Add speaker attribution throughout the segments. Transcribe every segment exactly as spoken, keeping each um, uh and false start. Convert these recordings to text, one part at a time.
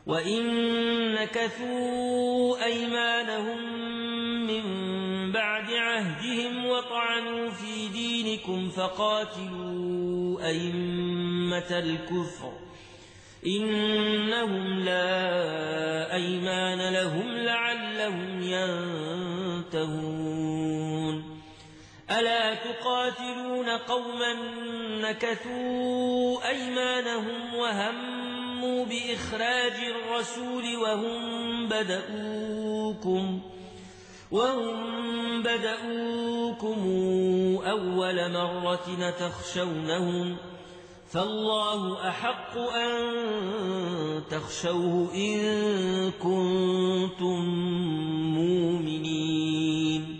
Speaker 1: وإن نكثوا أيمانهم من بعد عهدهم وطعنوا في دينكم فقاتلوا أئمة الكفر إنهم لا أيمان لهم لعلهم ينتهون ألا تقاتلون قوما نكثوا أيمانهم وهموا بإخراج الرسول وهم بدؤوكم وهم بدؤوكم أول مرة تخشونهم فالله أحق أن تخشوه إن كنتم مؤمنين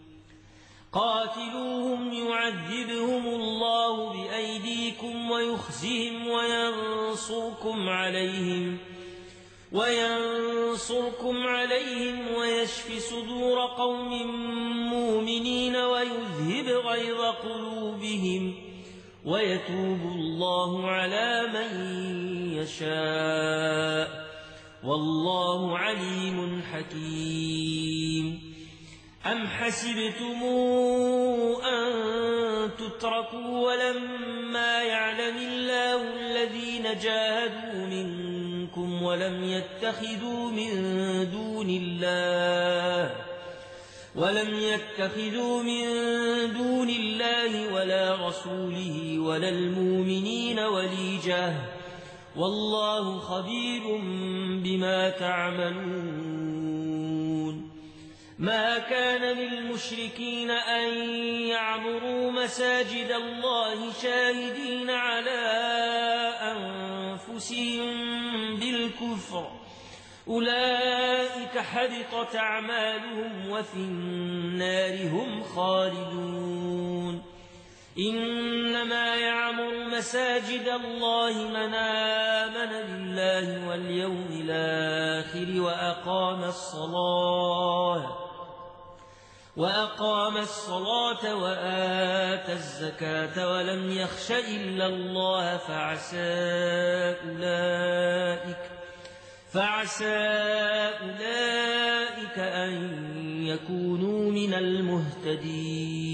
Speaker 1: قاتلوهم يعذبهم الله بأيديكم ويخزهم وينصركم عليهم وينصركم عليهم ويشف صدور قوم مؤمنين ويذهب غيظ قلوبهم ويتوب الله على من يشاء والله عليم حكيم أم حسبتم أن تتركوا ولما يعلم الله الذين جاهدوا منكم ولم يتخذوا من دون الله ولم يتخذوا من دون الله ولا رسوله ولا المؤمنين وليجة والله خبير بما تعملون ما كان للمشركين أن يعمروا مساجد الله شاهدين على أنفسهم بالكفر أولئك حبطت أعمالهم وفي النار هم خالدون إنما يعمر مساجد الله من آمن بالله واليوم الآخر وأقام الصلاة وأقام الصلاة وآتى الزكاة ولم يخش إلا الله فعسى أولئك فعسى أولئك أن يكونوا من المهتدين